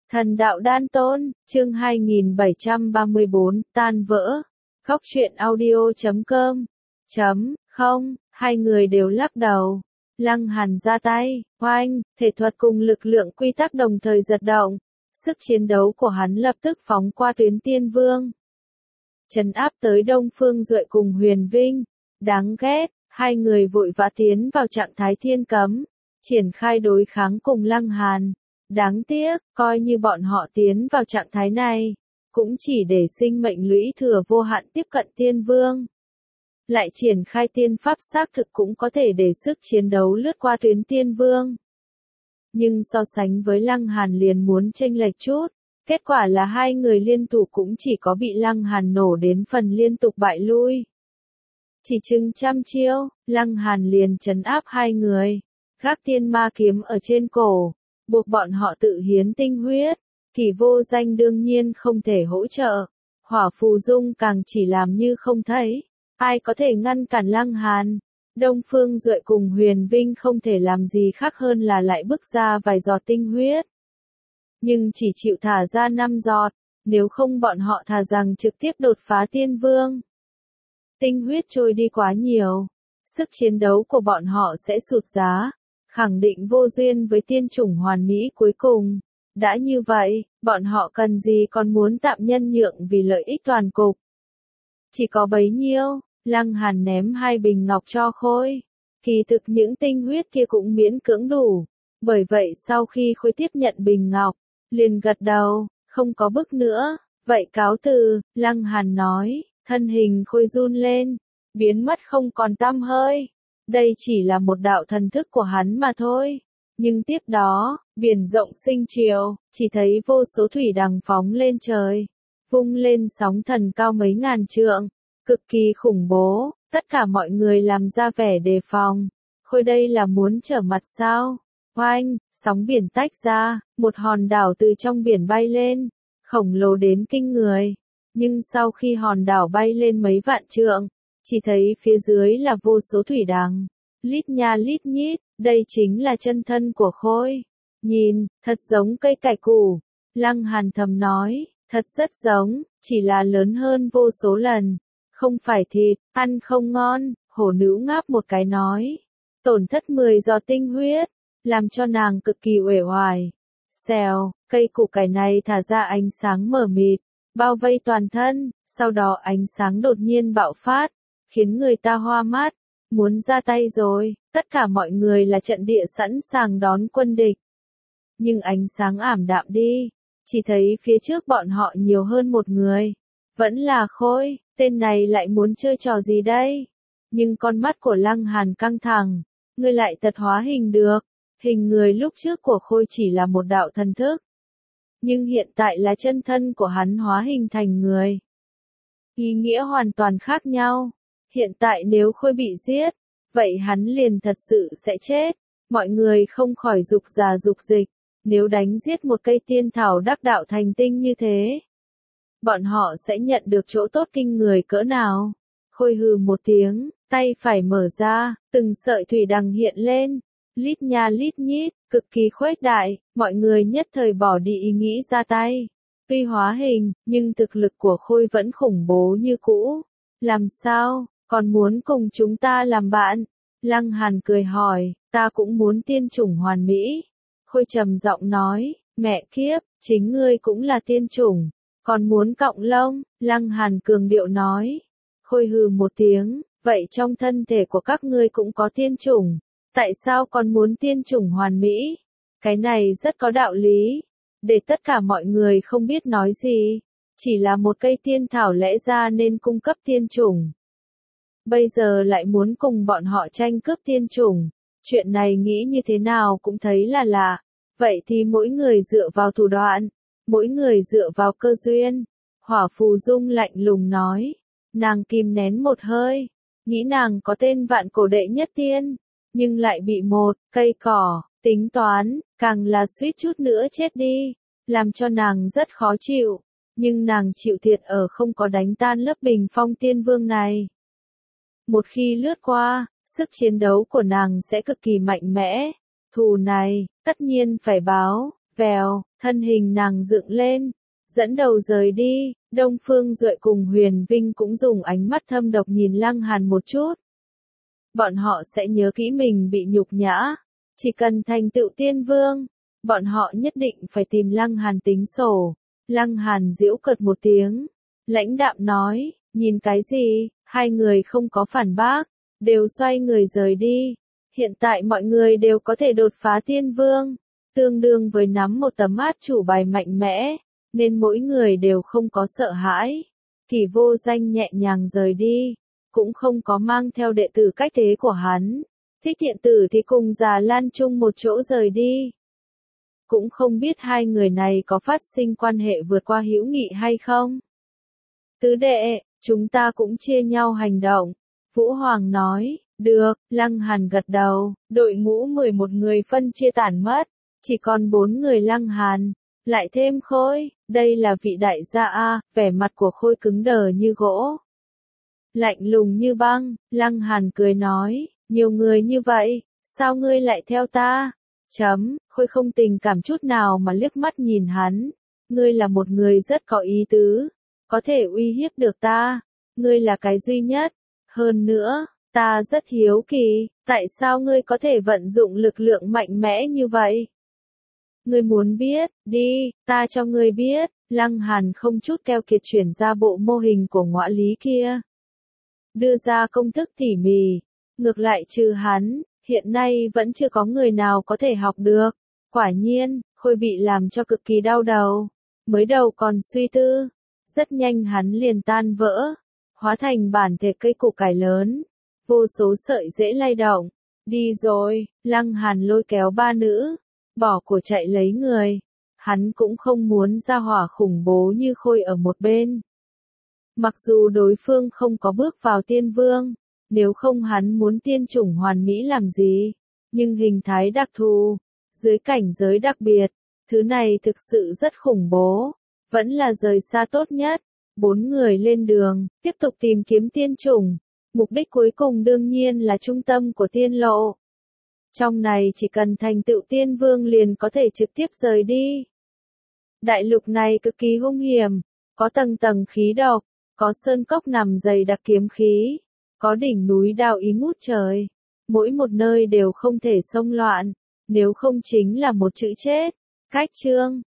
Thần đạo đan tôn, chương 2734, tan vỡ. Góc truyện audio.com. Không, hai người đều lắc đầu. Lăng Hàn ra tay, oanh, thể thuật cùng lực lượng quy tắc đồng thời giật động. Sức chiến đấu của hắn lập tức phóng qua tuyến tiên vương. Trấn áp tới Đông Phương Duệ cùng Huyền Vinh. Đáng ghét, hai người vội vã tiến vào trạng thái thiên cấm. Triển khai đối kháng cùng Lăng Hàn. Đáng tiếc, coi như bọn họ tiến vào trạng thái này, cũng chỉ để sinh mệnh lũy thừa vô hạn tiếp cận tiên vương. Lại triển khai tiên pháp xác thực cũng có thể để sức chiến đấu lướt qua tuyến tiên vương. Nhưng so sánh với Lăng Hàn liền muốn chênh lệch chút, kết quả là hai người liên thủ cũng chỉ có bị Lăng Hàn nổ đến phần liên tục bại lui. Chỉ chừng trăm chiêu, Lăng Hàn liền trấn áp hai người, gác tiên ma kiếm ở trên cổ. Buộc bọn họ tự hiến tinh huyết, Kỳ Vô Danh đương nhiên không thể hỗ trợ, Hỏa Phù Dung càng chỉ làm như không thấy, ai có thể ngăn cản Lăng Hàn. Đông Phương Duệ cùng Huyền Vinh không thể làm gì khác hơn là lại bức ra vài giọt tinh huyết. Nhưng chỉ chịu thả ra 5 giọt, nếu không bọn họ thà rằng trực tiếp đột phá tiên vương. Tinh huyết trôi đi quá nhiều, sức chiến đấu của bọn họ sẽ sụt giá. Khẳng định vô duyên với tiên chủng hoàn mỹ cuối cùng. Đã như vậy, bọn họ cần gì còn muốn tạm nhân nhượng vì lợi ích toàn cục. Chỉ có bấy nhiêu, Lăng Hàn ném 2 bình ngọc cho Khôi. Kỳ thực những tinh huyết kia cũng miễn cưỡng đủ. Bởi vậy sau khi Khôi tiếp nhận bình ngọc, liền gật đầu, không có bức nữa. Vậy cáo từ, Lăng Hàn nói, thân hình Khôi run lên, biến mất không còn tăm hơi. Đây chỉ là một đạo thần thức của hắn mà thôi. Nhưng tiếp đó, biển rộng sinh chiều, chỉ thấy vô số thủy đằng phóng lên trời. Vung lên sóng thần cao mấy ngàn trượng. Cực kỳ khủng bố, tất cả mọi người làm ra vẻ đề phòng. Khôi đây là muốn trở mặt sao? Oanh, sóng biển tách ra, một hòn đảo từ trong biển bay lên. Khổng lồ đến kinh người. Nhưng sau khi hòn đảo bay lên mấy vạn trượng, chỉ thấy phía dưới là vô số thủy đằng, lít nha lít nhít, đây chính là chân thân của Khôi. Nhìn, thật giống cây cải củ. Lăng Hàn thầm nói, thật rất giống, chỉ là lớn hơn vô số lần. Không phải thịt, ăn không ngon, hổ nữ ngáp một cái nói. Tổn thất 10 giọt tinh huyết, làm cho nàng cực kỳ uể oải. Xèo, cây củ cải này thả ra ánh sáng mờ mịt, bao vây toàn thân, sau đó ánh sáng đột nhiên bạo phát. Khiến người ta hoa mắt, muốn ra tay rồi, tất cả mọi người là trận địa sẵn sàng đón quân địch. Nhưng ánh sáng ảm đạm đi, chỉ thấy phía trước bọn họ nhiều hơn một người. Vẫn là Khôi, tên này lại muốn chơi trò gì đây? Nhưng con mắt của Lăng Hàn căng thẳng, ngươi lại tật hóa hình được. Hình người lúc trước của Khôi chỉ là một đạo thần thức. Nhưng hiện tại là chân thân của hắn hóa hình thành người. Ý nghĩa hoàn toàn khác nhau. Hiện tại nếu Khôi bị giết, vậy hắn liền thật sự sẽ chết. Mọi người không khỏi dục già dục dịch. Nếu đánh giết một cây tiên thảo đắc đạo thành tinh như thế, bọn họ sẽ nhận được chỗ tốt kinh người cỡ nào? Khôi hừ một tiếng, tay phải mở ra, từng sợi thủy đằng hiện lên. Lít nha lít nhít, cực kỳ khuếch đại, mọi người nhất thời bỏ đi ý nghĩ ra tay. Tuy hóa hình, nhưng thực lực của Khôi vẫn khủng bố như cũ. Làm sao? Còn muốn cùng chúng ta làm bạn? Lăng Hàn cười hỏi, ta cũng muốn tiên chủng hoàn mỹ. Khôi trầm giọng nói, mẹ kiếp, chính ngươi cũng là tiên chủng, còn muốn cọng lông? Lăng Hàn cường điệu nói. Khôi hừ một tiếng, vậy trong thân thể của các ngươi cũng có tiên chủng, tại sao còn muốn tiên chủng hoàn mỹ? Cái này rất có đạo lý, để tất cả mọi người không biết nói gì, chỉ là một cây tiên thảo lẽ ra nên cung cấp tiên chủng. Bây giờ lại muốn cùng bọn họ tranh cướp tiên chủng, chuyện này nghĩ như thế nào cũng thấy là lạ. Vậy thì mỗi người dựa vào thủ đoạn, mỗi người dựa vào cơ duyên. Hỏa Phù Dung lạnh lùng nói, nàng kìm nén một hơi, nghĩ nàng có tên vạn cổ đệ nhất tiên, nhưng lại bị một cây cỏ tính toán, càng là suýt chút nữa chết đi, làm cho nàng rất khó chịu. Nhưng nàng chịu thiệt ở không có đánh tan lớp bình phong tiên vương này. Một khi lướt qua, sức chiến đấu của nàng sẽ cực kỳ mạnh mẽ. Thù này, tất nhiên phải báo, Vèo, thân hình nàng dựng lên, dẫn đầu rời đi. Đông Phương Duệ cùng Huyền Vinh cũng dùng ánh mắt thâm độc nhìn Lăng Hàn một chút. Bọn họ sẽ nhớ kỹ mình bị nhục nhã. Chỉ cần thành tựu tiên vương, bọn họ nhất định phải tìm Lăng Hàn tính sổ. Lăng Hàn giễu cợt một tiếng, lãnh đạm nói, nhìn cái gì? Hai người không có phản bác, đều xoay người rời đi. Hiện tại mọi người đều có thể đột phá tiên vương, tương đương với nắm một tấm át chủ bài mạnh mẽ, nên mỗi người đều không có sợ hãi. Kỷ Vô Danh nhẹ nhàng rời đi, cũng không có mang theo đệ tử cách thế của hắn. Thích Thiện Tử thì cùng Già Lan chung một chỗ rời đi. Cũng không biết hai người này có phát sinh quan hệ vượt qua hữu nghị hay không. Tứ đệ, chúng ta cũng chia nhau hành động. Vũ Hoàng nói, được. Lăng Hàn gật đầu, đội ngũ 11 người phân chia tản mất, chỉ còn 4 người Lăng Hàn, lại thêm Khôi, đây là vị đại gia a, vẻ mặt của Khôi cứng đờ như gỗ. Lạnh lùng như băng, Lăng Hàn cười nói, nhiều người như vậy, sao ngươi lại theo ta? Khôi không tình cảm chút nào mà liếc mắt nhìn hắn, ngươi là một người rất có ý tứ, có thể uy hiếp được ta, ngươi là cái duy nhất, hơn nữa, ta rất hiếu kỳ, tại sao ngươi có thể vận dụng lực lượng mạnh mẽ như vậy? Ngươi muốn biết, đi, ta cho ngươi biết. Lăng Hàn không chút keo kiệt chuyển ra bộ mô hình của ngõa lý kia. Đưa ra công thức tỉ mỉ, ngược lại trừ hắn, hiện nay vẫn chưa có người nào có thể học được. Quả nhiên, Khôi bị làm cho cực kỳ đau đầu, mới đầu còn suy tư, rất nhanh hắn liền tan vỡ, hóa thành bản thể cây củ cải lớn, vô số sợi dễ lay động. Đi rồi, Lăng Hàn lôi kéo ba nữ, bỏ của chạy lấy người. Hắn cũng không muốn ra hỏa khủng bố như Khôi ở một bên. Mặc dù đối phương không có bước vào tiên vương, nếu không hắn muốn tiên chủng hoàn mỹ làm gì, nhưng hình thái đặc thù, dưới cảnh giới đặc biệt, thứ này thực sự rất khủng bố, vẫn là rời xa tốt nhất. 4 người lên đường, tiếp tục tìm kiếm tiên chủng, mục đích cuối cùng đương nhiên là trung tâm của tiên lộ. Trong này chỉ cần thành tựu tiên vương liền có thể trực tiếp rời đi. Đại lục này cực kỳ hung hiểm, có tầng tầng khí độc, có sơn cốc nằm dày đặc kiếm khí, có đỉnh núi đao ý ngút trời, mỗi một nơi đều không thể xông loạn, nếu không chính là một chữ chết. Cách chương